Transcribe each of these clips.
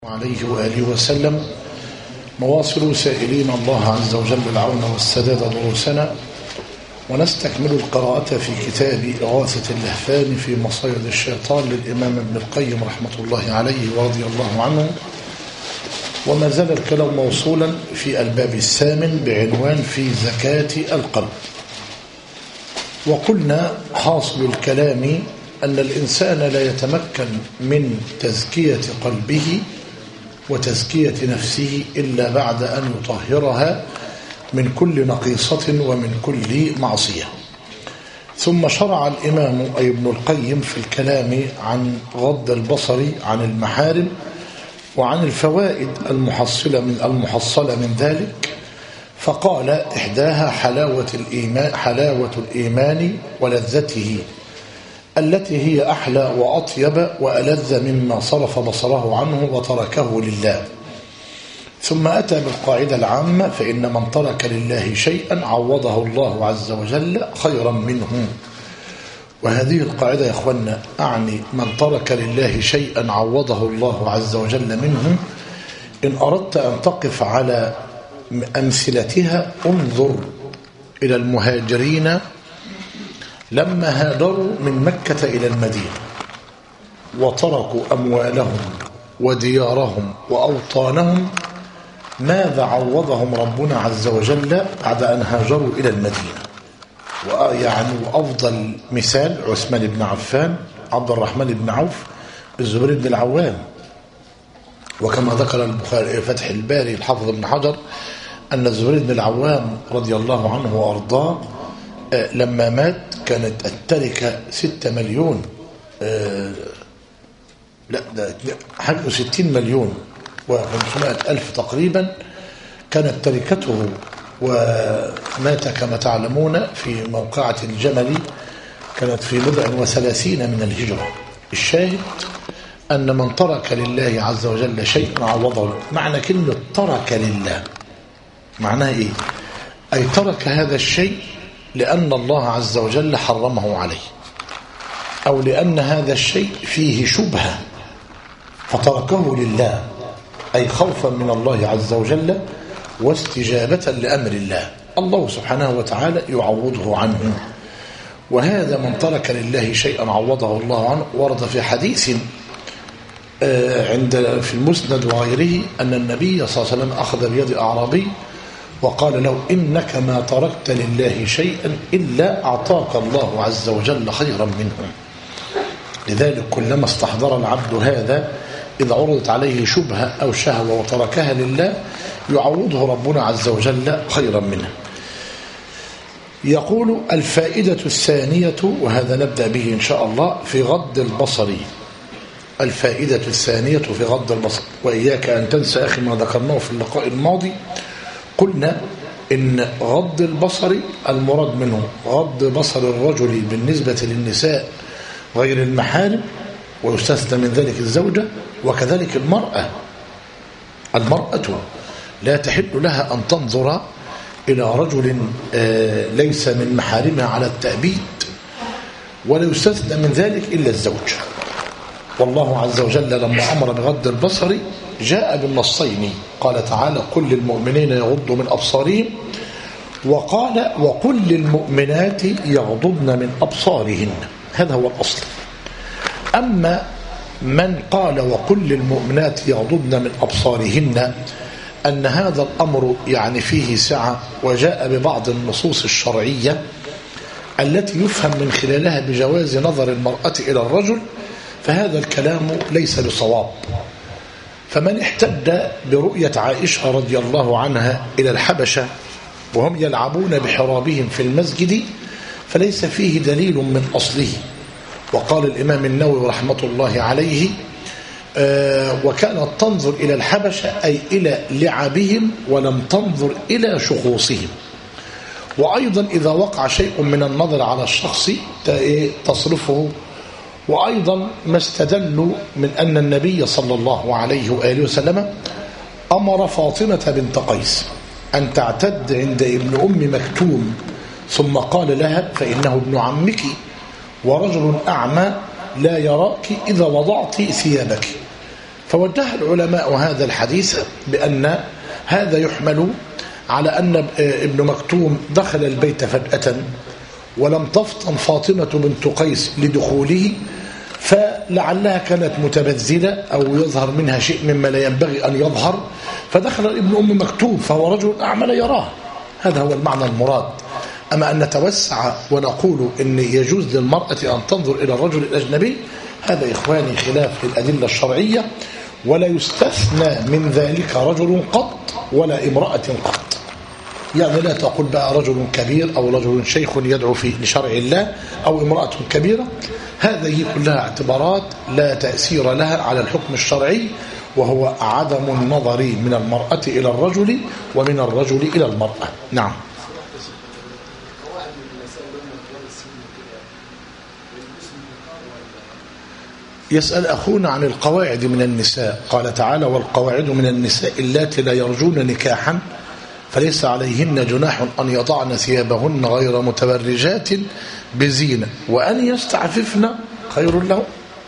عليه وآله وسلم. نواصل سائلين الله عز وجل العون والسداد دروسنا، ونستكمل القراءة في كتاب إغاثة اللهفان في مصايد الشيطان للإمام ابن القيم رحمة الله عليه ورضي الله عنه. وما زال الكلام موصولا في الباب الثامن بعنوان في زكاة القلب. وقلنا حاصل الكلام أن الإنسان لا يتمكن من تزكية قلبه وتزكية نفسه إلا بعد أن يطهرها من كل نقيصة ومن كل معصية. ثم شرع الإمام أي ابن القيم في الكلام عن غض البصر عن المحارم وعن الفوائد المحصلة من ذلك، فقال إحداها حلاوة الإيمان ولذته التي هي أحلى وأطيب وألذ مما صرف بصره عنه وتركه لله. ثم أتى بالقاعدة العامة: فإن من ترك لله شيئا عوضه الله عز وجل خيرا منه. وهذه القاعدة يا أخوانا أعني من ترك لله شيئا عوضه الله عز وجل منه. إن أردت أن تقف على أمثلتها انظر إلى المهاجرين لما هاجروا من مكة إلى المدينة وتركوا أموالهم وديارهم وأوطانهم، ماذا عوضهم ربنا عز وجل بعد أن هاجروا إلى المدينة؟ ويعني أفضل مثال عثمان بن عفان، عبد الرحمن بن عوف، الزبير بن العوام. وكما ذكر البخاري فتح الباري الحافظ ابن حجر أن الزبير بن العوام رضي الله عنه وأرضاه لما مات كانت التركة 6 مليون، لا ده حاجة 60 مليون و500 ألف تقريبا كانت تركته، ومات كما تعلمون في موقعة الجمل كانت في 37 من الهجرة. الشاهد أن من ترك لله عز وجل شيء عوضه. معنى كلمة ترك لله معناها إيه؟ أي ترك هذا الشيء لأن الله عز وجل حرمه عليه، أو لأن هذا الشيء فيه شبهة فتركه لله، أي خوفا من الله عز وجل واستجابة لأمر الله. الله سبحانه وتعالى يعوضه عنه. وهذا من ترك لله شيئا عوضه الله عنه. ورد في حديث في المسند وغيره أن النبي صلى الله عليه وسلم أخذ بيد أعرابي وقال له: إنك ما تركت لله شيئا إلا أعطاك الله عز وجل خيرا منه. لذلك كلما استحضر العبد هذا إذا عرضت عليه شبهة أو شهوة وتركها لله يعوضه ربنا عز وجل خيرا منها. يقول: الفائدة الثانية، وهذا نبدأ به إن شاء الله، في غض البصر. الفائدة الثانية في غض البصر. وإياك أن تنسى أخي ما ذكرناه في اللقاء الماضي. قلنا إن غض البصر المراد منه غض بصر الرجل بالنسبة للنساء غير المحارم، ويستثنى من ذلك الزوجة، وكذلك المرأة لا تحل لها أن تنظر إلى رجل ليس من محارمها على التأبيد، ولا يستثنى من ذلك إلا الزوج. والله عز وجل لما أمر بغض البصر جاء بالنصين، قال تعالى: قل للمؤمنين يغضوا من أبصارهم، وقال: وقل للمؤمنات يغضضن من أبصارهن. هذا هو الأصل. أما من قال وقل للمؤمنات يغضضن من أبصارهن أن هذا الأمر يعني فيه سعة، وجاء ببعض النصوص الشرعية التي يفهم من خلالها بجواز نظر المرأة إلى الرجل، فهذا الكلام ليس بصواب. فمن احتج برؤية عائشة رضي الله عنها إلى الحبشة وهم يلعبون بحرابهم في المسجد فليس فيه دليل من أصله. وقال الإمام النووي رحمة الله عليه: وكانت تنظر إلى الحبشة أي إلى لعبهم ولم تنظر إلى شخوصهم. وأيضا إذا وقع شيء من النظر على الشخص تصرفه. وأيضا ما استدلوا من أن النبي صلى الله عليه وآله وسلم أمر فاطمة بنت قيس أن تعتد عند ابن أم مكتوم، ثم قال لها: فإنه ابن عمك ورجل أعمى لا يراك إذا وضعت ثيابك، فوجه العلماء هذا الحديث بأن هذا يحمل على أن ابن مكتوم دخل البيت فجأة ولم تفطن فاطمة بنت قيس لدخوله، فلعلها كانت متبذلة أو يظهر منها شيء مما لا ينبغي أن يظهر، فدخل ابن أم مكتوم فهو رجل أعمى لا يراه. هذا هو المعنى المراد. أما أن نتوسع ونقول إن يجوز للمرأة أن تنظر إلى الرجل الأجنبي، هذا إخواني خلاف للأدلة الشرعية، ولا يستثنى من ذلك رجل قط ولا امرأة قط. يعني لا تقول بقى رجل كبير أو رجل شيخ يدعو في لشرع الله أو امرأة كبيرة، هذه كلها اعتبارات لا تأثير لها على الحكم الشرعي، وهو عدم النظر من المرأة إلى الرجل ومن الرجل إلى المرأة. نعم. يسأل أخونا عن القواعد من النساء، قال تعالى: والقواعد من النساء اللاتي لا يرجون نكاحا فليس عليهن جناح أن يضعن ثيابهن غير متبرجات بزينة وأن يستعففن خير لهم.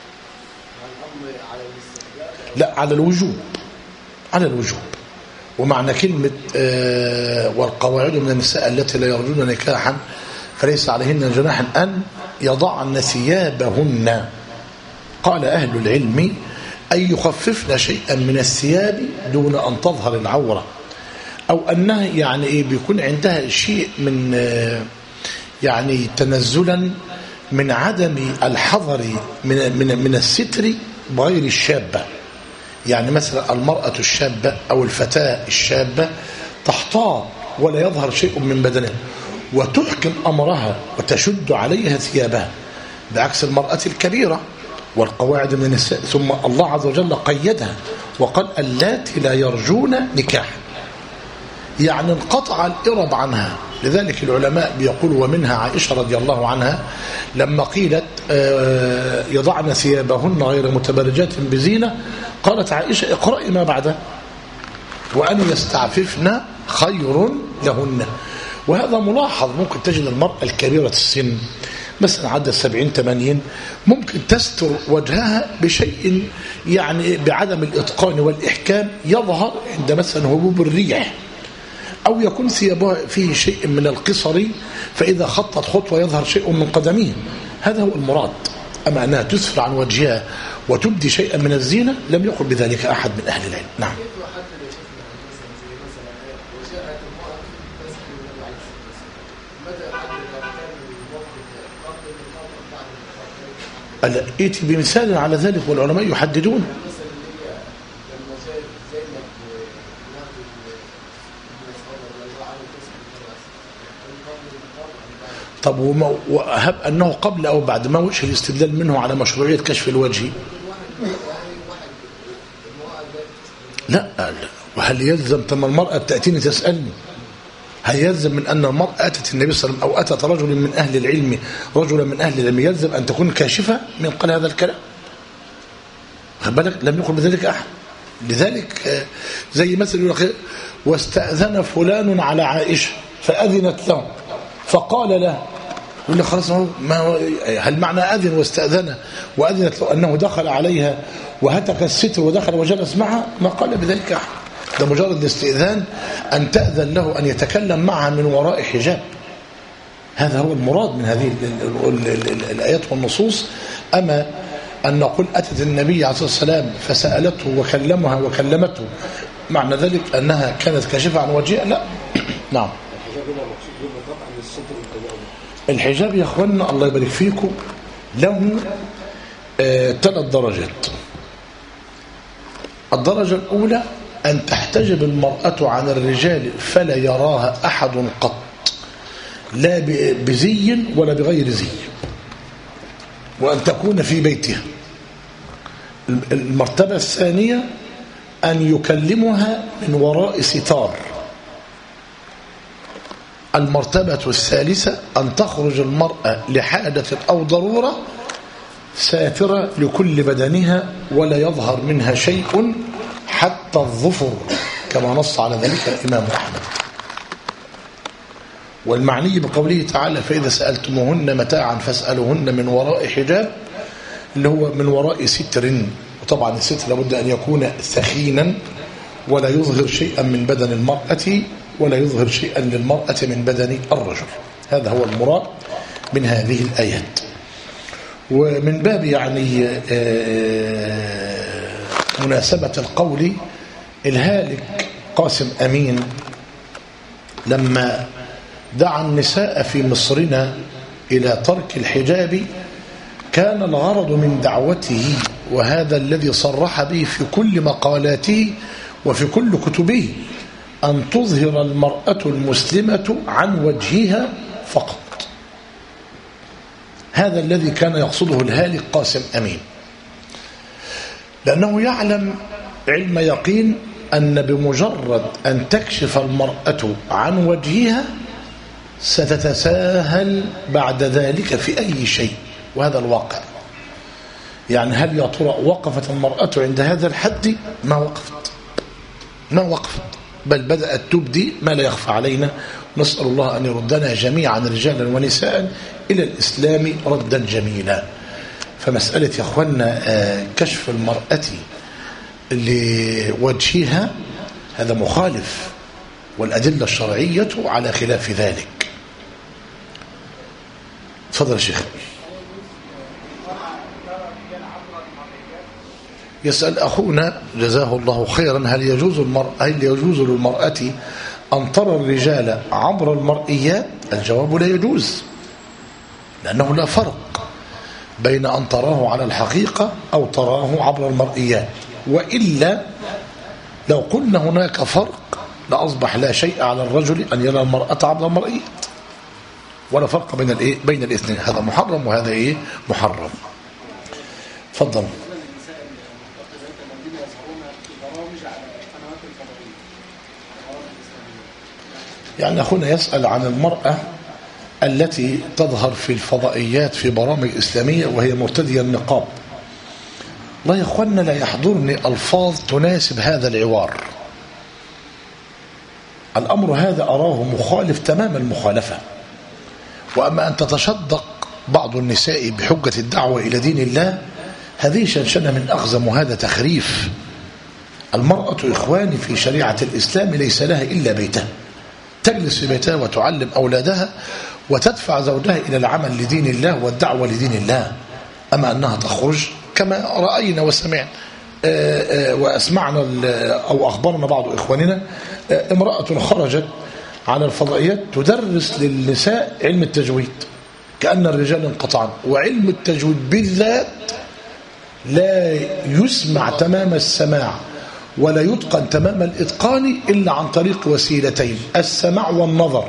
لا، على الوجوب، على الوجوب. ومعنى كلمة والقواعد من النساء التي لا يرجون نكاحا فليس عليهن جناح أن يضعن ثيابهن، قال أهل العلم أن يخففن شيئا من الثياب دون أن تظهر العورة، أو أنها يعني إيه بيكون عندها شيء من يعني تنزلا من عدم الحذر من الستر بغير الشابة. يعني مثلا المرأة الشابة أو الفتاة الشابة تحتاط ولا يظهر شيء من بدنها وتحكم أمرها وتشد عليها ثيابها، بعكس المرأة الكبيرة. والقواعد من النساء، ثم الله عز وجل قيدها وقال: اللاتي لا يرجون نكاحا، يعني انقطع الإرب عنها. لذلك العلماء بيقولوا: ومنها عائشة رضي الله عنها لما قيلت يضعن ثيابهن غير متبرجات بزينة، قالت عائشة: اقرأي ما بعده، وأن يستعففن خير لهن. وهذا ملاحظ. ممكن تجد المرأة الكبيرة السن مثلا عدد 70-80 ممكن تستر وجهها بشيء يعني بعدم الإتقان والإحكام يظهر عند مثلا هبوب الريح، أو يكون ثيابها فيه شيء من القصر، فإذا خطت خطوة يظهر شيء من قدميه. هذا هو المراد. أما أنها تسفر عن وجهها وتبدي شيئا من الزينة لم يقل بذلك أحد من أهل العلم. نعم. ائتي بمثال على ذلك والعلماء يحددون. طب وهب أنه قبل أو بعد ما وجه الاستدلال منه على مشروعية كشف الوجه؟ لا. وهل يلزم تم المرأة تأتيني تسألني؟ هل يلزم من أن المرأة أتت النبي صلى الله عليه وسلم أو أتت رجل من أهل العلم، رجلا من أهل العلم، يلزم أن تكون كاشفة من قال هذا الكلام؟ خد بالك، لم يقل بذلك أحد. لذلك زي مثل يقول: واستأذن فلان على عائشة فأذنت له فقال له، يقول لي خلاص، هل معنى أذن واستأذن وأذنت له أنه دخل عليها وهتك الستر ودخل وجلس معها؟ ما قال بذلك أحد. ده مجرد الاستئذان أن تأذن له أن يتكلم معها من وراء حجاب. هذا هو المراد من هذه الآيات والنصوص. أما أن نقول أتت النبي عليه الصلاة والسلام فسألته وكلمها وكلمته معنى ذلك أنها كانت كاشفة عن وجهها؟ لا. نعم. الحجاب يا أخوانا الله يبارك فيكم له 3 درجات. الدرجة الأولى أن تحتجب المرأة عن الرجال فلا يراها أحد قط، لا بزي ولا بغير زي، وأن تكون في بيتها. المرتبة الثانية أن يكلمها من وراء ستار. المرتبة الثالثة أن تخرج المرأة لحادث أو ضرورة ساترة لكل بدنها ولا يظهر منها شيء حتى الظفر، كما نص على ذلك الإمام أحمد. والمعني بقوله تعالى: فإذا سألتموهن متاعا فاسألوهن من وراء حجاب، اللي هو من وراء ستر وطبعا الستر لابد أن يكون ثخينا ولا يظهر شيئا من بدن المرأة ولا يظهر شيئا للمرأة من بدن الرجل. هذا هو المراد من هذه الآيات. ومن باب يعني مناسبة القول، الهالك قاسم أمين لما دعا النساء في مصرنا إلى ترك الحجاب كان الغرض من دعوته، وهذا الذي صرح به في كل مقالاته وفي كل كتبه، أن تظهر المرأة المسلمة عن وجهها فقط. هذا الذي كان يقصده الهالك قاسم أمين، لأنه يعلم علم يقين أن بمجرد أن تكشف المرأة عن وجهها ستتساهل بعد ذلك في أي شيء، وهذا الواقع. يعني هل يا ترى وقفت المرأة عند هذا الحد؟ ما وقفت، بل بدأت تبدي ما لا يخفى علينا. نسأل الله أن يردنا جميعا رجالا ونساء إلى الإسلام ردا جميلا. فمسألة يا أخوانا كشف المرأة لوجهها هذا مخالف، والأدلة الشرعية على خلاف ذلك. تفضل يا شيخ. يسأل أخونا جزاه الله خيرا، هل يجوز للمرأة أن ترى الرجال عبر المرئيات؟ الجواب لا يجوز، لأنه لا فرق بين أن تراه على الحقيقة أو تراه عبر المرئيات، وإلا لو قلنا هناك فرق لأصبح لا شيء على الرجل أن يرى المرأة عبر المرئيات، ولا فرق بين الاثنين. هذا محرم وهذا محرم. تفضل. يعني أخونا يسأل عن المرأة التي تظهر في الفضائيات في برامج إسلامية وهي مرتدية النقاب. لا يا أخوانا، لا يحضرني ألفاظ تناسب هذا العوار. الأمر هذا أراه مخالف تمام المخالفة. وأما أن تتشدق بعض النساء بحجة الدعوة إلى دين الله، هذه شنشنة من أخزم، وهذا تخريف. المرأة إخواني في شريعة الإسلام ليس لها إلا بيتها، تجلس في بيتها وتعلم أولادها وتدفع زوجها إلى العمل لدين الله والدعوة لدين الله. أما أنها تخرج كما رأينا وسمعنا وأسمعنا أو أخبرنا بعض إخواننا، امرأة خرجت على الفضائيات تدرس للنساء علم التجويد كأن الرجال انقطعوا، وعلم التجويد بالذات لا يسمع تمام السماع ولا يتقن تمام الإتقان إلا عن طريق وسيلتين: السماع والنظر.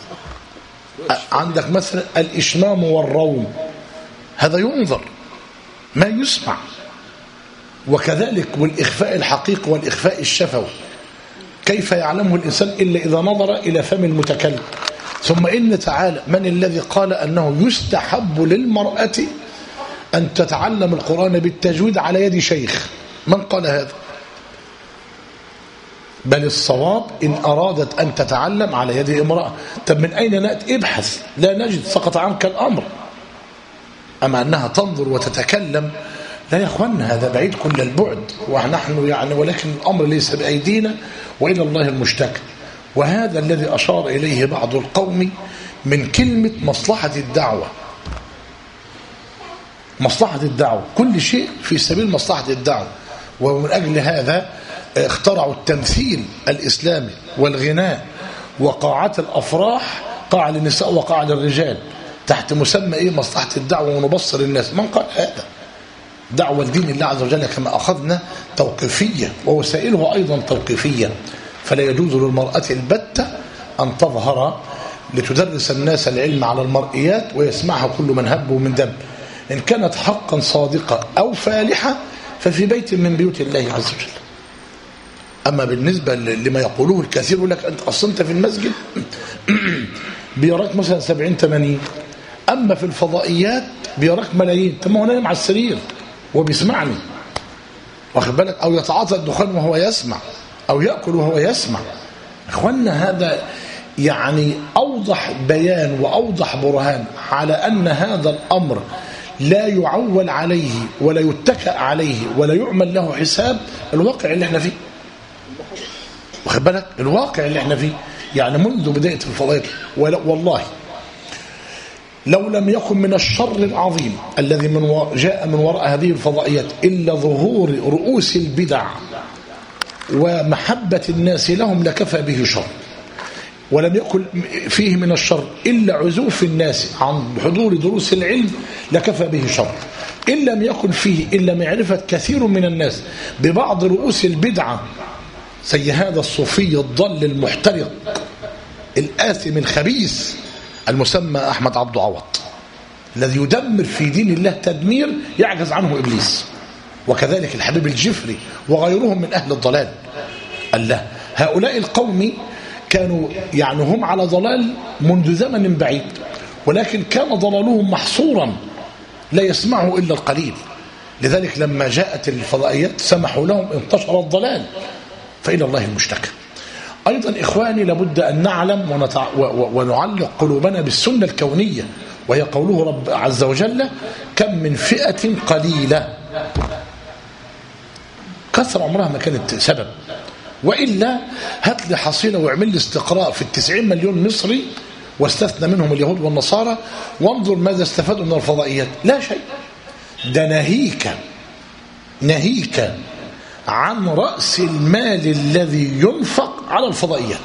عندك مثلا الإشمام والروم، هذا ينظر ما يسمع، وكذلك والإخفاء الحقيقي والإخفاء الشفوي كيف يعلمه الإنسان إلا إذا نظر إلى فم المتكلم. ثم إن تعالى من الذي قال أنه يستحب للمرأة أن تتعلم القرآن بالتجويد على يد شيخ؟ من قال هذا؟ بل الصواب إن أرادت أن تتعلم على يد امرأة. طب من أين نأتي؟ ابحث، لا نجد، سقط عنك الأمر. أما أنها تنظر وتتكلم، لا يا أخوانا، هذا بعيد كل البعد. ونحن يعني ولكن الأمر ليس بأيدينا وإلى الله المشتكى. وهذا الذي أشار إليه بعض القوم من كلمة مصلحة الدعوة. مصلحة الدعوة، كل شيء في سبيل مصلحة الدعوة. ومن أجل هذا اخترعوا التمثيل الإسلامي والغناء وقاعات الأفراح، قاعة للنساء وقاعة للرجال، تحت مسمى مصلحة الدعوة ونبصر الناس. من قال هذا؟ دعوة لدين الله عز وجل كما أخذنا توقيفية، ووسائله أيضا توقيفية. فلا يجوز للمرأة البتة أن تظهر لتدرس الناس العلم على المرئيات ويسمعها كل من هب ومن دب. إن كانت حقا صادقة أو فالحة ففي بيت من بيوت الله عز وجل. أما بالنسبة لما يقولوه الكثير، يقول لك أنت أصلا في المسجد بيراك مثلا 70-80، أما في الفضائيات بيراك ملايين. طب ما هو نايم على السرير وبيسمعني، واخد بالك؟ أو يتعاطى الدخان وهو يسمع، أو يأكل وهو يسمع. إخواننا هذا يعني أوضح بيان وأوضح برهان على أن هذا الأمر لا يعول عليه ولا يتكأ عليه ولا يعمل له حساب الواقع اللي احنا فيه. واخد بالك؟ الواقع اللي احنا فيه يعني منذ بداية الفضائيات. والله لو لم يكن من الشر العظيم الذي جاء من وراء هذه الفضائيات إلا ظهور رؤوس البدع ومحبة الناس لهم لكفى به شر. ولم يكن فيه من الشر إلا عزوف الناس عن حضور دروس العلم لكفى به شر. إن لم يكن فيه إلا معرفة كثير من الناس ببعض رؤوس البدعة زي هذا الصوفي الضل المحترق الآثم الخبيث المسمى أحمد عبد عوض الذي يدمر في دين الله تدمير يعجز عنه إبليس، وكذلك الحبيب الجفري وغيرهم من أهل الضلال. الله هؤلاء القوم كانوا يعني هم على ضلال منذ زمن بعيد، ولكن كان ضلالهم محصورا لا يسمعه إلا القليل. لذلك لما جاءت الفضائيات سمحوا لهم انتشر الضلال، فإلى الله المشتكى. أيضا إخواني لابد أن نعلم ونعلق قلوبنا بالسنة الكونية، وهي قوله رب عز وجل كم من فئة قليلة. كثر عمرها ما كانت سبب، وإلا هات لي حصيلة واعمل لي استقراء في 90 مليون مصري واستثنى منهم اليهود والنصارى وانظر ماذا استفادوا من الفضائيات. لا شيء. ده ناهيك عن رأس المال الذي ينفق على الفضائيات.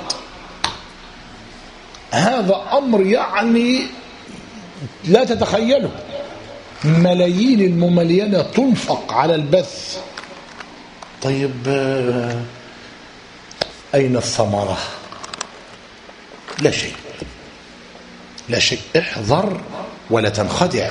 هذا أمر يعني لا تتخيله. ملايين المملينة تنفق على البث. طيب أين الثمرة؟ لا شيء، لا شيء. احذر ولا تنخدع،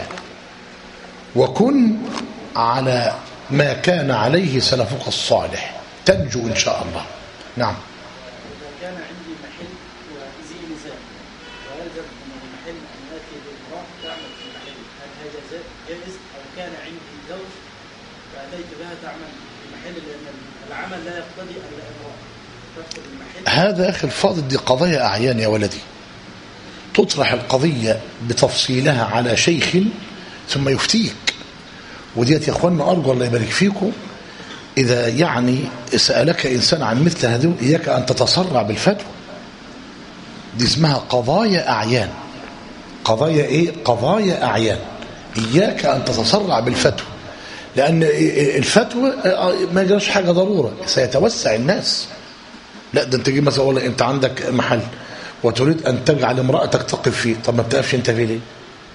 وكن على ما كان عليه سلفك الصالح تنجو إن شاء الله. نعم. إذا كان عندي محل وزي نساء ويلزم من المحل أن آتي بالمرأة تعمل في المحل، هل هذا جائز؟ أو كان عندي زوج فأتيت بها تعمل في المحل لأن العمل لا يقتضي أن الامرأة تدخل المحل؟ هذا أخي الفاضل دي قضايا أعيان يا ولدي، تطرح القضية بتفصيلها على شيخ ثم يفتيك. وديت يا اخوانا ارجو الله يبارك فيكم اذا يعني سالك انسان عن مثل هذه اياك ان تتسرع بالفتوى. دي اسمها قضايا اعيان. قضايا ايه؟ قضايا اعيان. اياك ان تتسرع بالفتوى، لان الفتوى ما جراش حاجه ضروره سيتوسع الناس. لا ده انت تجيب مثلا والله انت عندك محل وتريد ان تجعل امراتك تقف فيه، طب ما بتقفش انت فيه ليه؟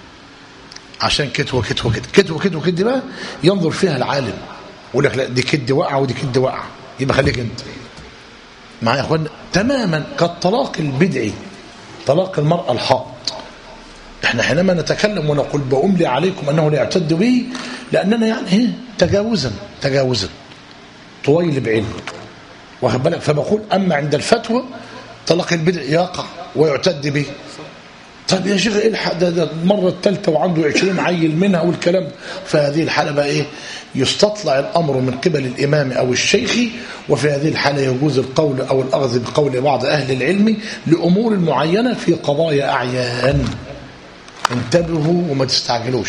عشان كت وكت وكت كت وكت وكت دي بقى ينظر فيها العالم يقول لك لا دي كد واقعه ودي كد واقعه، يبقى خليك انت معايا يا اخوانا. تماما كالطلاق البدعي، طلاق المراه الحائض. احنا حينما نتكلم ونقول بأملي عليكم انه لا يعتد به لاننا يعني تجاوزا طويل بعلم، واخد بالك. فبقول اما عند الفتوى طلاق البدع يقع ويعتد به. طيب يا شيخ الحق ده المره الثالثه وعنده 20 عيل منها والكلام. فهذه الحاله بقى ايه؟ يستطلع الامر من قبل الامام او الشيخ، وفي هذه الحاله يجوز القول او الاخذ بقول بعض اهل العلم لامور معينه في قضايا اعيان. انتبهوا وما تستعجلوش.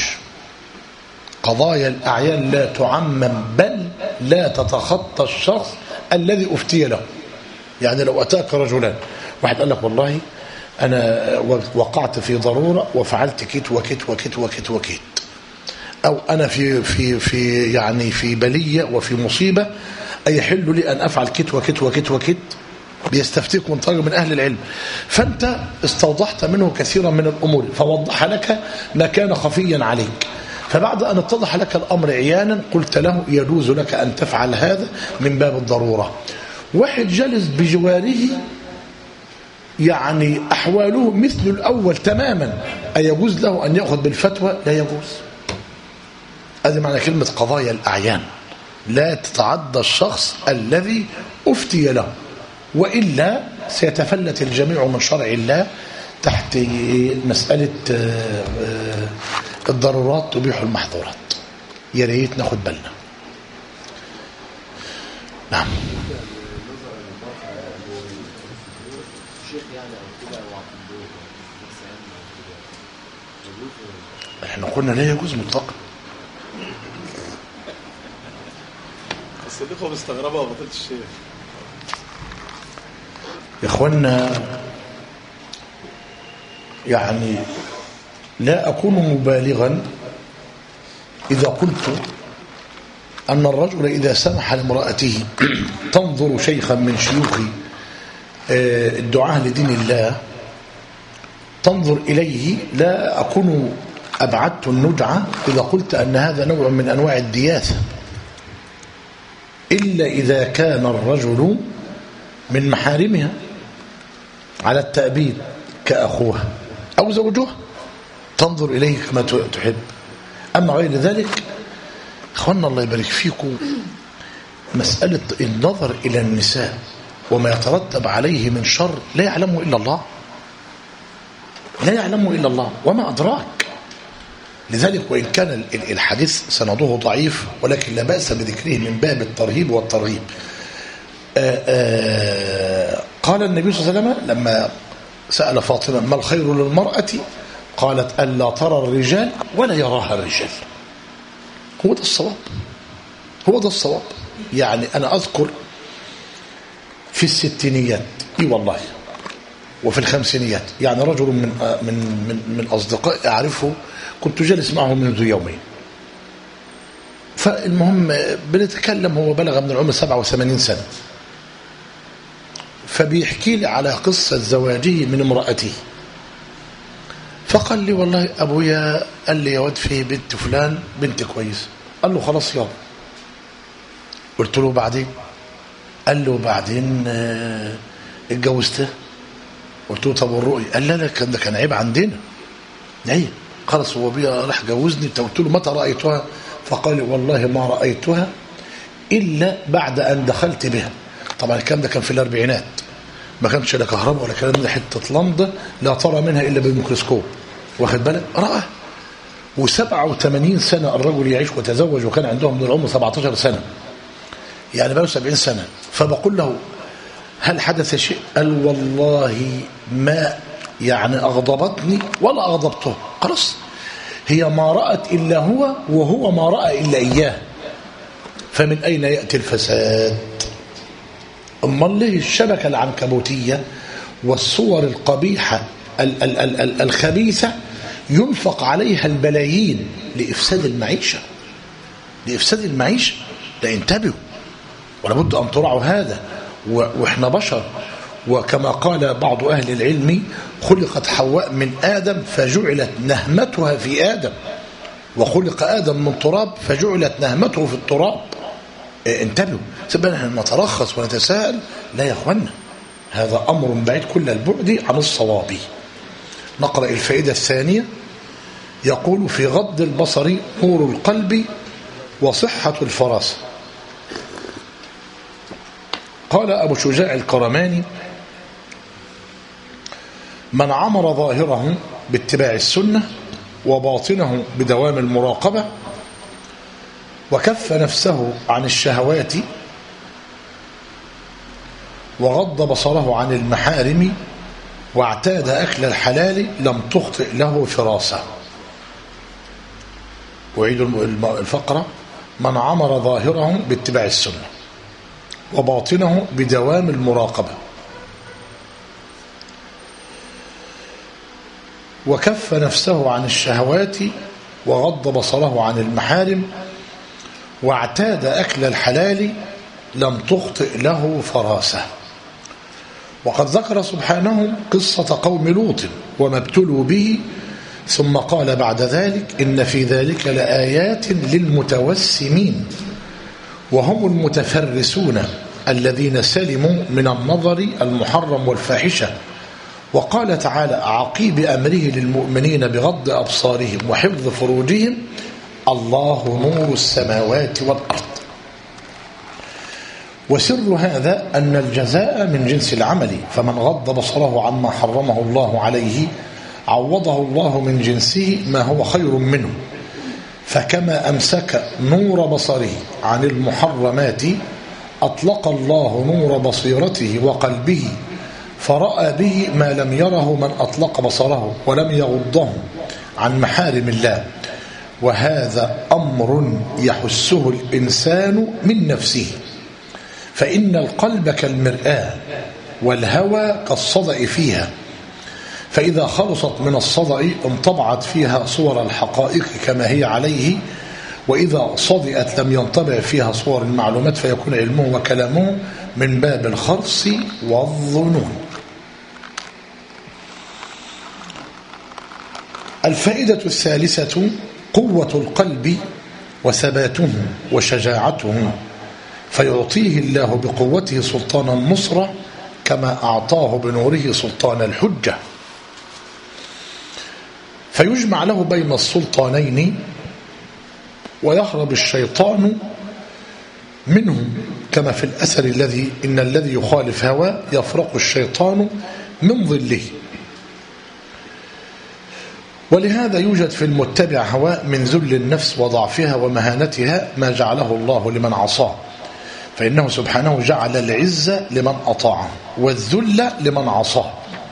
قضايا الاعيان لا تعمم بل لا تتخطى الشخص الذي افتي له. يعني لو اتاك رجلان، واحد قال لك والله أنا وقعت في ضرورة وفعلت كت وكت وكت وكت وكت، أو أنا في يعني في بلية وفي مصيبة أيحل لي أن أفعل كت وكت وكت وكت، بيستفتيك من أهل العلم. فأنت استوضحت منه كثيرا من الأمور فوضح لك ما كان خفيا عليك، فبعد أن اتضح لك الأمر عيانا قلت له يجوز لك أن تفعل هذا من باب الضرورة. واحد جلس بجواره يعني أحواله مثل الأول تماما، أيجوز له أن يأخذ بالفتوى؟ لا يجوز. هذه معنى كلمة قضايا الأعيان، لا تتعدى الشخص الذي أفتي له، وإلا سيتفلت الجميع من شرع الله تحت مسألة الضرورات تبيح المحظورات. يا ريت ناخد بالنا. نعم. احنا قلنا لا يجوز مطلقا. بس الإخوة مستغربة وبطلت الشيخ. يا إخوانا يعني لا أكون مبالغا إذا قلت أن الرجل إذا سمح لامرأته تنظر شيخا من شيوخ الدعاة لدين الله تنظر إليه، لا أكون أبعدت النجعة إذا قلت أن هذا نوع من أنواع الدياثة، إلا إذا كان الرجل من محارمها على التأبيد كأخوها أو زوجها تنظر إليه كما تحب. أما غير ذلك أخوانا الله يبارك فيكم، مسألة النظر إلى النساء وما يترتب عليه من شر لا يعلمه إلا الله، لا يعلمه إلا الله وما أدراك. لذلك وإن كان الحديث سنده ضعيف ولكن لا بأس بذكره من باب الترهيب والترهيب. قال النبي صلى الله عليه وسلم لما سأل فاطمة ما الخير للمرأة قالت ألا ترى الرجال ولا يراها الرجال. هو ده الصواب، هو ده الصواب. يعني أنا أذكر في الستينيات اي والله وفي الخمسينيات يعني رجل من أصدقائي أعرفه كنت جالس معه منذ يومين، فالمهم بنتكلم، هو بلغ من العمر 87 سنة، فبيحكي لي على قصة زواجه من امرأته، فقال لي والله أبويا قال لي يا واد في بنت فلان بنت كويس. قال له خلاص يابا. قلت له بعدين؟ قال له بعدين اتجوزته. قلت له طب والرؤية؟ قال لا ده كان عيب عندنا، عيب خلاص هو بيها راح جوزني. قلت له متى رأيتها؟ فقال لي والله ما رأيتها إلا بعد أن دخلت بها. طبعا الكلام ده كان في الأربعينات، ما كانش لا كهرباء ولا كلام ده، حتة لمضة لا ترى منها إلا بالميكروسكوب، واخد بالك؟ رأى. و87 سنة الرجل يعيش وتزوج وكان عندهم من العمر 17 سنة، يعني بقى 70 سنة. فبقول له هل حدث شيء؟ قال والله ما يعني أغضبتني ولا أغضبته، خلاص هي ما رأت إلا هو وهو ما رأى إلا إياه، فمن أين يأتي الفساد؟ أمال ليه الشبكة العنكبوتية والصور القبيحة الخبيثة ينفق عليها البلايين لإفساد المعيشة، لإفساد المعيشة؟ لا انتبهوا ولابد أن ترعوا هذا. وإحنا بشر، وكما قال بعض أهل العلم خلقت حواء من آدم فجعلت نهمتها في آدم، وخلق آدم من تراب فجعلت نهمته في التراب. انتبهوا، سيبنا نترخص ونتساءل، لا يا أخوانا هذا أمر بعيد كل البعد عن الصواب. نقرأ الفائدة الثانية. يقول في غض البصر نور القلب وصحة الفراسة. قال أبو شجاع الكرماني من عمر ظاهره باتباع السنة وباطنه بدوام المراقبة وكف نفسه عن الشهوات وغض بصره عن المحارم واعتاد أكل الحلال لم تخطئ له فراسة. أعيد الفقرة. من عمر ظاهره باتباع السنة وباطنه بدوام المراقبة وكف نفسه عن الشهوات وغض بصره عن المحارم واعتاد أكل الحلال لم تخطئ له فراسة. وقد ذكر سبحانه قصة قوم لوط وما ابتلوا به، ثم قال بعد ذلك إن في ذلك لآيات للمتوسمين وهم المتفرسون الذين سلموا من النظر المحرم والفاحشة. وقال تعالى عقيب أمره للمؤمنين بغض أبصارهم وحفظ فروجهم الله نور السماوات والأرض. وسر هذا أن الجزاء من جنس العمل، فمن غض بصره عما حرمه الله عليه عوضه الله من جنسه ما هو خير منه. فكما أمسك نور بصره عن المحرمات أطلق الله نور بصيرته وقلبه فرأى به ما لم يره من أطلق بصره ولم يغضه عن محارم الله. وهذا أمر يحسه الإنسان من نفسه فإن القلب كالمرآة والهوى كالصدأ فيها، فإذا خلصت من الصدأ انطبعت فيها صور الحقائق كما هي عليه، وإذا صدئت لم ينطبع فيها صور المعلومات فيكون علمه وكلامه من باب الخرص والظنون. الفائدة الثالثة قوة القلب وثباته وشجاعته، فيعطيه الله بقوته سلطان النصرة كما أعطاه بنوره سلطان الحجة، فيجمع له بين السلطانين ويهرب الشيطان منهم، كما في الأثر إن الذي يخالف هواه يفرق الشيطان من ظله. ولهذا يوجد في المتبع هواء من ذل النفس وضعفها ومهانتها ما جعله الله لمن عصاه، فإنه سبحانه جعل العزة لمن أطاعه والذل لمن عصاه.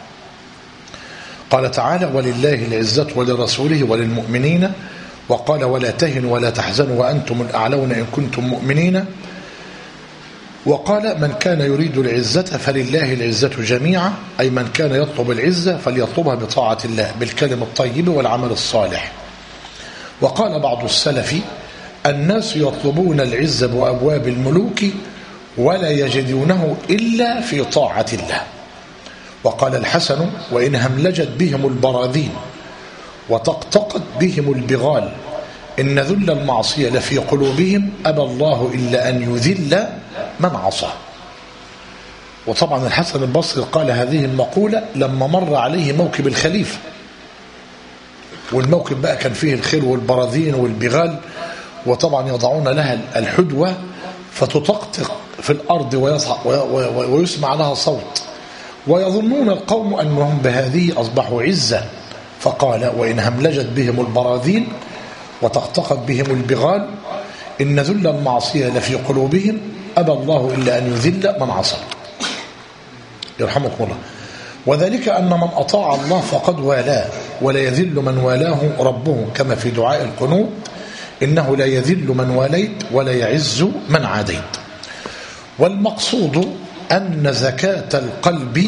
قال تعالى: ولله العزة ولرسوله وللمؤمنين، وقال: ولا تهنوا ولا تحزنوا وأنتم الأعلون إن كنتم مؤمنين. وقال: من كان يريد العزة فلله العزة جميعا، أي من كان يطلب العزة فليطلبها بطاعة الله بالكلم الطيب والعمل الصالح. وقال بعض السلف: الناس يطلبون العزة بأبواب الملوك ولا يجدونه إلا في طاعة الله. وقال الحسن: وإن هملجت بهم البراذين وتقطقت بهم البغال إن ذل المعصية لفي قلوبهم أبى الله إلا أن يذل من عصاه. وطبعا الحسن البصري قال هذه المقولة لما مر عليه موكب الخليفة، والموكب بقى كان فيه الخيل والبراذين والبغال، وطبعا يضعون لها الحدوة فتطقطق في الأرض ويسمع لها صوت، ويظنون القوم أنهم بهذه أصبحوا عزة. فقال: وإن هملجت بهم البراذين وتقطقت بهم البغال إن ذل المعصية لفي قلوبهم أبى الله إلا أن يذل من عصى. يرحمكم الله. وذلك أن من أطاع الله فقد والاه، ولا يذل من والاه ربه، كما في دعاء القنوت: إنه لا يذل من واليت ولا يعز من عاديت. والمقصود أن زكاة القلب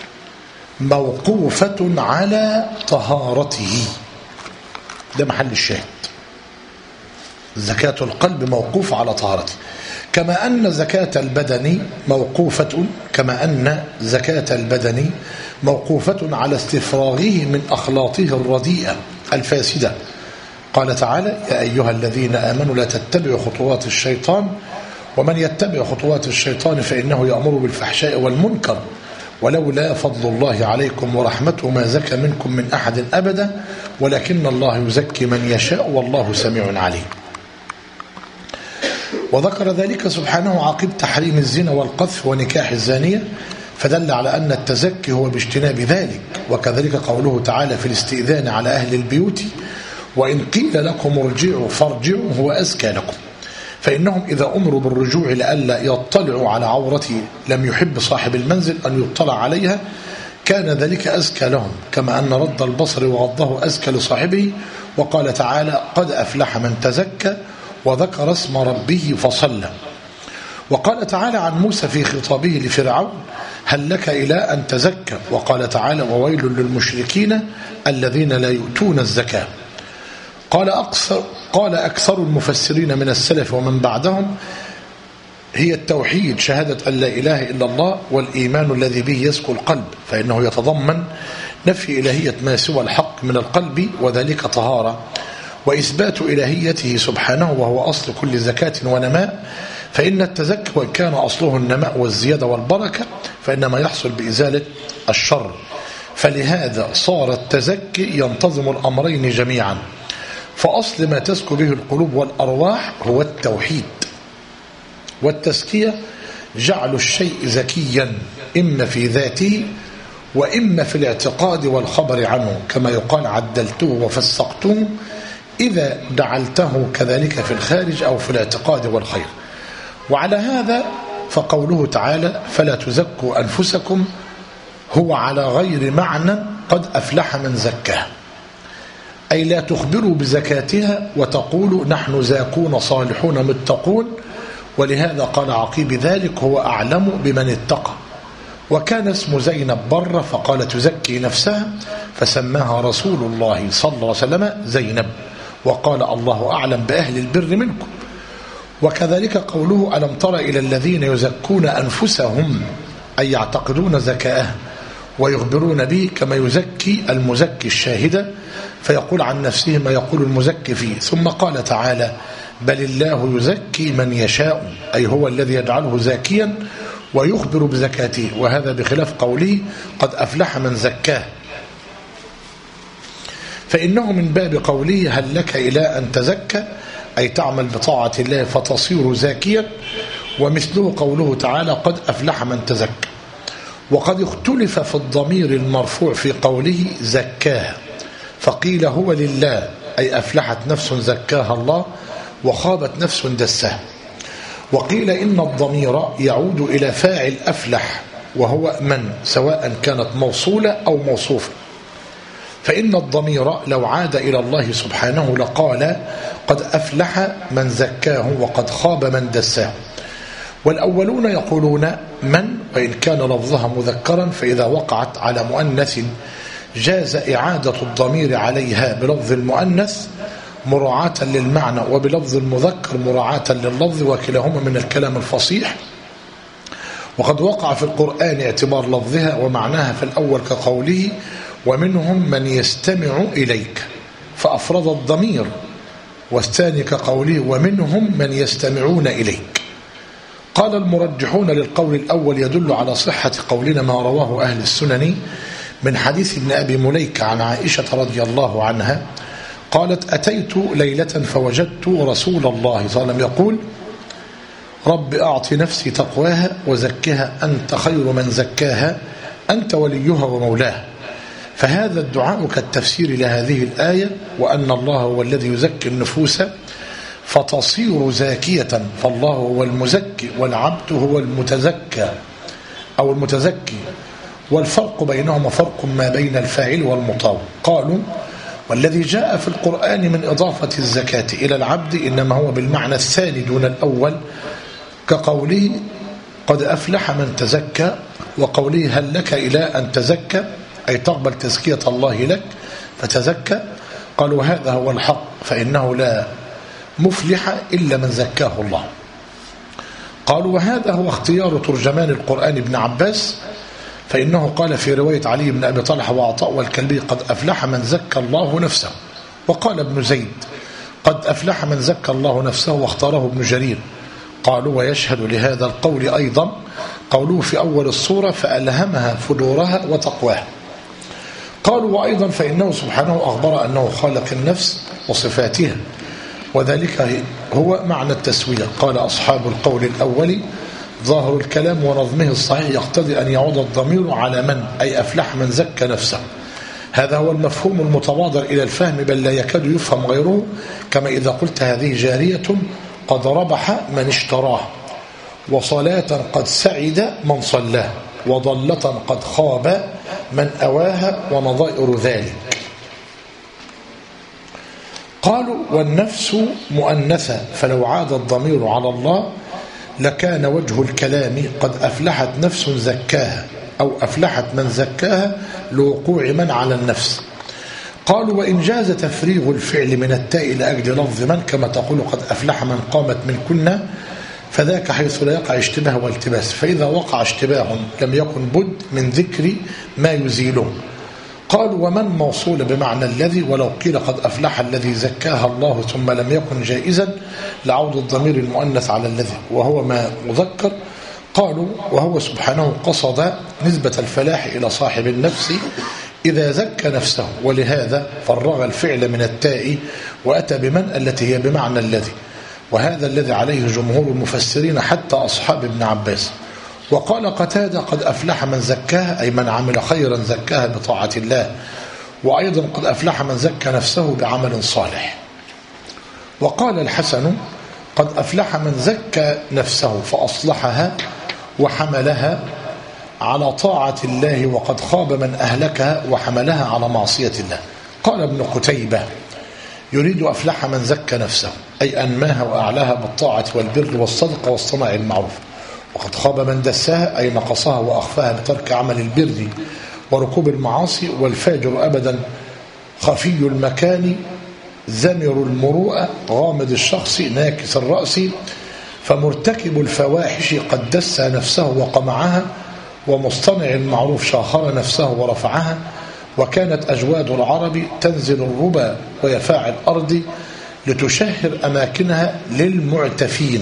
موقوفة على طهارته، ده محل الشاهد. زكاة القلب موقوفة على طهارته، كما أن زكاة البدن موقوفة على استفراغه من أخلاطه الرديئة الفاسدة. قال تعالى: يا أيها الذين آمنوا لا تتبعوا خطوات الشيطان ومن يتبع خطوات الشيطان فإنه يأمر بالفحشاء والمنكر ولولا فضل الله عليكم ورحمته ما زكى منكم من أحد أبدا ولكن الله يزكي من يشاء والله سميع عليم. وذكر ذلك سبحانه عقب تحريم الزنا والقذف ونكاح الزانية، فدل على أن التزكي هو باجتناب ذلك. وكذلك قوله تعالى في الاستئذان على أهل البيوت: وإن قيل لكم ارجعوا فارجعوا هو أزكى لكم، فإنهم إذا أمروا بالرجوع لئلا يطلعوا على عورته لم يحب صاحب المنزل أن يطلع عليها، كان ذلك أزكى لهم، كما أن رد البصر وغضه أزكى لصاحبه. وقال تعالى: قد أفلح من تزكى وذكر اسم ربه فصلى. وقال تعالى عن موسى في خطابه لفرعون: هل لك إلى أن تزكى؟ وقال تعالى: وويل للمشركين الذين لا يؤتون الزكاة. قال أكثر المفسرين من السلف ومن بعدهم: هي التوحيد، شهادة أن لا إله إلا الله، والإيمان الذي به يزكو القلب، فإنه يتضمن نفي إلهية ما سوى الحق من القلب، وذلك طهارة، وإثبات إلهيته سبحانه وهو أصل كل زكاة ونماء. فإن التزكي وإن كان أصله النماء والزيادة والبركة فإنما يحصل بإزالة الشر، فلهذا صار التزكي ينتظم الأمرين جميعا. فأصل ما تزكو به القلوب والأرواح هو التوحيد، والتزكية جعل الشيء زكيا إما في ذاته وإما في الاعتقاد والخبر عنه، كما يقال: عدلته وفسقته، إذا جعلته كذلك في الخارج أو في الاعتقاد والخير. وعلى هذا فقوله تعالى: فلا تزكوا أنفسكم هو على غير معنى قد أفلح من زكاه، أي لا تخبروا بزكاتها وتقولوا نحن زاكون صالحون متقون، ولهذا قال عقيب ذلك هو أعلم بمن اتقى. وكان اسم زينب بر فقال تزكي نفسها فسماها رسول الله صلى الله عليه وسلم زينب، وقال الله أعلم بأهل البر منكم. وكذلك قوله ألم تر إلى الذين يزكون أنفسهم أي يعتقدون زكاءه ويخبرون به كما يزكي المزكي الشاهد فيقول عن نفسه ما يقول المزكي فيه. ثم قال تعالى بل الله يزكي من يشاء أي هو الذي يجعله زاكيا ويخبر بزكاته، وهذا بخلاف قوله قد أفلح من زكاه، فإنه من باب قوله هل لك إلى أن تزكى أي تعمل بطاعة الله فتصير زاكيا، ومثله قوله تعالى قد أفلح من تزكى. وقد اختلف في الضمير المرفوع في قوله زكاها، فقيل هو لله أي أفلحت نفس زكاها الله وخابت نفس دسها، وقيل إن الضمير يعود إلى فاعل أفلح وهو من سواء كانت موصولة أو موصوفة، فإن الضمير لو عاد إلى الله سبحانه لقال قد أفلح من زكاه وقد خاب من دساه. والأولون يقولون من وإن كان لفظها مذكرا، فإذا وقعت على مؤنث جاز إعادة الضمير عليها بلفظ المؤنث مراعاة للمعنى وبلفظ المذكر مراعاة لللفظ، وكلاهما من الكلام الفصيح. وقد وقع في القرآن اعتبار لفظها ومعناها في الأول كقوله ومنهم من يستمع إليك فأفرد الضمير، والثاني كقوله ومنهم من يستمعون إليك. قال المرجحون للقول الأول يدل على صحة قولنا ما رواه أهل السنن من حديث ابن أبي مليكة عن عائشة رضي الله عنها قالت أتيت ليلة فوجدت رسول الله صلى الله عليه وسلم يقول رب أعط نفسي تقواها وزكها أنت خير من زكاها أنت وليها ومولاها. فهذا الدعاء كالتفسير لهذه الآية وأن الله هو الذي يزكي النفوس فتصير زاكية، فالله هو المزكي والعبد هو المتزكى أو المتزكي، والفرق بينهما فرق ما بين الفاعل والمطاوع. قالوا والذي جاء في القرآن من إضافة الزكاة إلى العبد إنما هو بالمعنى الثاني دون الأول، كقوله قد أفلح من تزكى، وقوله هل لك إلى أن تزكى أي تقبل تزكية الله لك فتزكى. قالوا هذا هو الحق، فإنه لا مفلح إلا من زكاه الله. قالوا وهذا هو اختيار ترجمان القرآن ابن عباس، فإنه قال في رواية علي بن أبي طلحة وعطاء والكلبي قد أفلح من زكى الله نفسه. وقال ابن زيد قد أفلح من زكى الله نفسه، واختاره ابن جرير. قالوا ويشهد لهذا القول أيضا قوله في أول الصورة فألهمها فجورها وتقواها. قالوا وأيضا فإنه سبحانه أخبر أنه خالق النفس وصفاتها، وذلك هو معنى التسوية. قال أصحاب القول الأول ظاهر الكلام ونظمه الصحيح يقتضي أن يعود الضمير على من أي أفلح من زكى نفسه. هذا هو المفهوم المتبادر إلى الفهم بل لا يكاد يفهم غيره، كما إذا قلت هذه جارية قد ربح من اشتراه، وصلاة قد سعد من صلاه، وضلة قد خاب من أواها، ونظائر ذلك. قالوا والنفس مؤنثة، فلو عاد الضمير على الله لكان وجه الكلام قد أفلحت نفس زكاها أو أفلحت من زكاها لوقوع من على النفس. قالوا وإن جاز تفريغ الفعل من التاء لأجل لفظ من كما تقول قد أفلح من قامت من كنا، فذاك حيث لا يقع اشتباه والتباس، فإذا وقع اشتباه لم يكن بد من ذكر ما يزيله. قالوا ومن موصول بمعنى الذي، ولو قيل قد أفلح الذي زكاها الله ثم لم يكن جائزا لعود الضمير المؤنث على الذي وهو ما مذكر. قالوا وهو سبحانه قصد نسبة الفلاح إلى صاحب النفس إذا زكى نفسه، ولهذا فرغ الفعل من التاء وأتى بمن التي هي بمعنى الذي، وهذا الذي عليه جمهور المفسرين حتى أصحاب ابن عباس. وقال قتادة قد أفلح من زكاها أي من عمل خيرا زكاها بطاعة الله، وأيضا قد أفلح من زكى نفسه بعمل صالح. وقال الحسن قد أفلح من زكى نفسه فأصلحها وحملها على طاعة الله، وقد خاب من أهلكها وحملها على معصية الله. قال ابن قتيبة يريد أفلح من زكى نفسه، أي أنماها وأعلاها بالطاعة والبر والصدقة والصناع المعروف. وقد خاب من دساها، أي نقصها وأخفاها بترك عمل البر وركوب المعاصي. والفاجر أبدا خفي المكان زمر المروءة غامض الشخص ناكس الرأس. فمرتكب الفواحش قد دس نفسه وقمعها، ومصطنع المعروف شاخر نفسه ورفعها. وكانت أجواد العرب تنزل الربا ويفاع الأرض لتشهر أماكنها للمعتفين،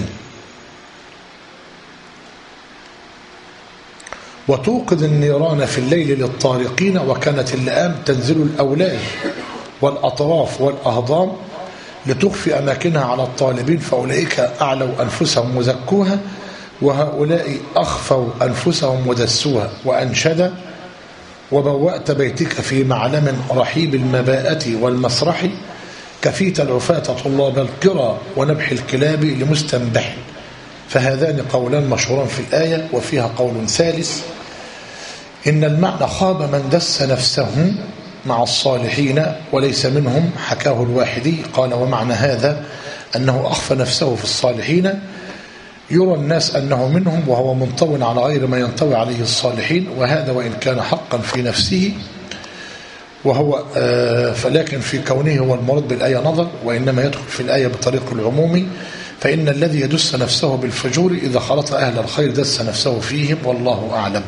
وتوقد النيران في الليل للطارقين. وكانت اللئام تنزل الأولاج والأطراف والأهضام لتخفي أماكنها على الطالبين، فأولئك أعلوا أنفسهم وزكوها، وهؤلاء أخفوا أنفسهم ودسوها. وأنشد: وبوأت بيتك في معلم رحيب المباءة والمسرح، كفيت العفاة طلاب القرى ونبح الكلاب لمستنبح. فهذان قولان مشهوران في الآية. وفيها قول ثالث: إن المعنى خاب من دس نفسه مع الصالحين وليس منهم، حكاه الواحدي. قال: ومعنى هذا أنه أخفى نفسه في الصالحين، يرى الناس أنه منهم وهو منطوي على غير ما ينطوي عليه الصالحين. وهذا وإن كان حقا في نفسه وهو فلكن في كونه هو المراد بالآية نظر، وإنما يدخل في الآية بطريق العموم. فإن الذي يدس نفسه بالفجور إذا خلط أهل الخير دس نفسه فيهم، والله أعلم.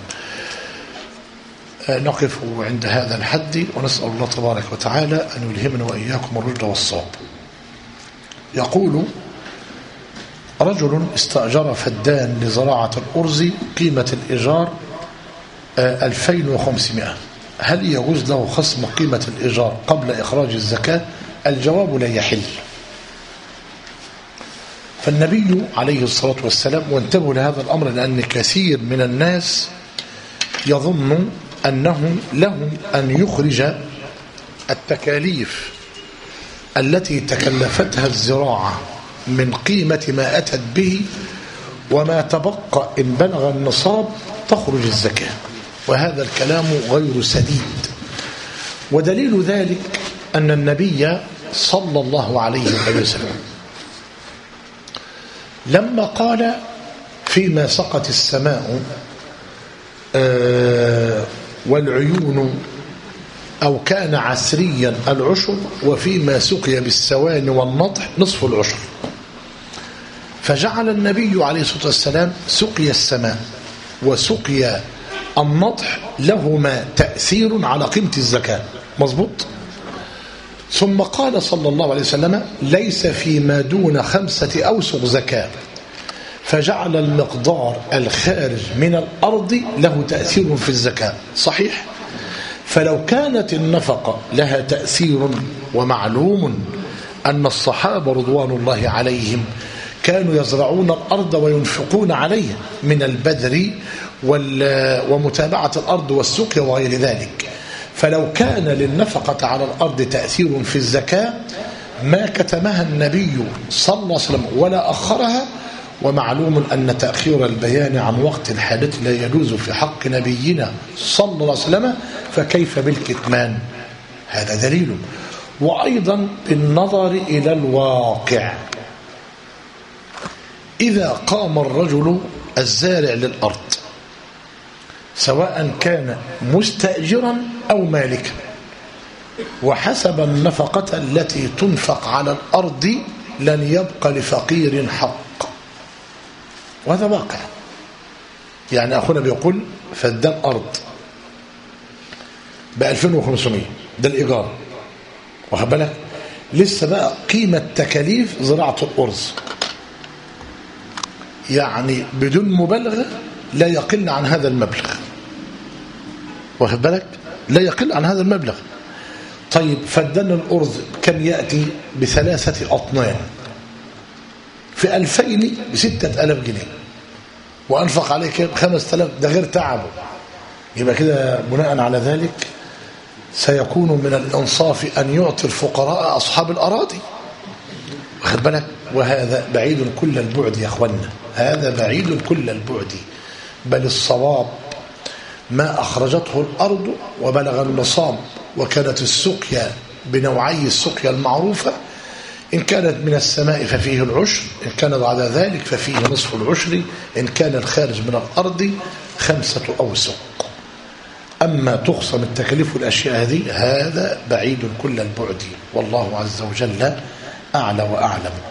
نقف عند هذا الحد، ونسأل الله تبارك وتعالى أن يلهمنا وإياكم الرشد والصواب. يقول: رجل استأجر فدان لزراعة الأرز، قيمة الإيجار 2500، هل يجوز له خصم قيمة الإيجار قبل إخراج الزكاة؟ الجواب: لا يحل. فالنبي عليه الصلاة والسلام، وانتبهوا لهذا الأمر لأن كثير من الناس يظن أنه له أن يخرج التكاليف التي تكلفتها الزراعة من قيمة ما أتت به، وما تبقى إن بلغ النصاب تخرج الزكاة. وهذا الكلام غير سديد. ودليل ذلك أن النبي صلى الله عليه وسلم لما قال: فيما سقت السماء والعيون أو كان عسريا العشر، وفيما سقي بالسوان والنطح نصف العشر. فجعل النبي عليه الصلاة والسلام سقي السماء وسقي النطح لهما تأثير على قيمة الزكاة، مظبوط. ثم قال صلى الله عليه وسلم: ليس فيما دون 5 أوسق زكاة، فجعل المقدار الخارج من الأرض له تأثير في الزكاة. صحيح. فلو كانت النفقة لها تأثير، ومعلوم أن الصحابة رضوان الله عليهم كانوا يزرعون الأرض وينفقون عليها من البذر ومتابعة الأرض والسقيا وغير ذلك، فلو كان للنفقة على الأرض تأثير في الزكاة ما كتمها النبي صلى الله عليه وسلم ولا أخرها. ومعلوم أن تأخير البيان عن وقت الحادث لا يجوز في حق نبينا صلى الله عليه وسلم، فكيف بالكتمان؟ هذا دليل. وأيضا بالنظر إلى الواقع، إذا قام الرجل الزارع للأرض سواء كان مستأجرا أو مالكا وحسب النفقة التي تنفق على الأرض لن يبقى لفقير حق، وهذا واقع. يعني أخونا بيقول فدان أرض ب2500، ده الإيجار، واخد بالك؟ لسه بقى قيمة تكاليف زراعة الأرز، يعني بدون مبالغة لا يقل عن هذا المبلغ، واخد بالك؟ لا يقل عن هذا المبلغ. طيب فدان الأرز كم يأتي ب3 أطنان في 2000 ب6000 جنيه، وأنفق عليه كم 5000، ده غير تعبه. يبقى كده بناء على ذلك سيكون من الإنصاف أن يعطي الفقراء أصحاب الأراضي، واخد بالك؟ وهذا بعيد كل البعد يا أخوانا، هذا بعيد كل البعد. بل الصواب ما أخرجته الأرض وبلغ النصاب، وكانت السقيا بنوعي السقيا المعروفة إن كانت من السماء ففيه العشر، إن كان بعد ذلك ففيه نصف العشر، إن كان الخارج من الأرض 5 أوسق. أما تخصم التكاليف والأشياء هذه هذا بعيد كل البعد، والله عز وجل أعلى وأعلم.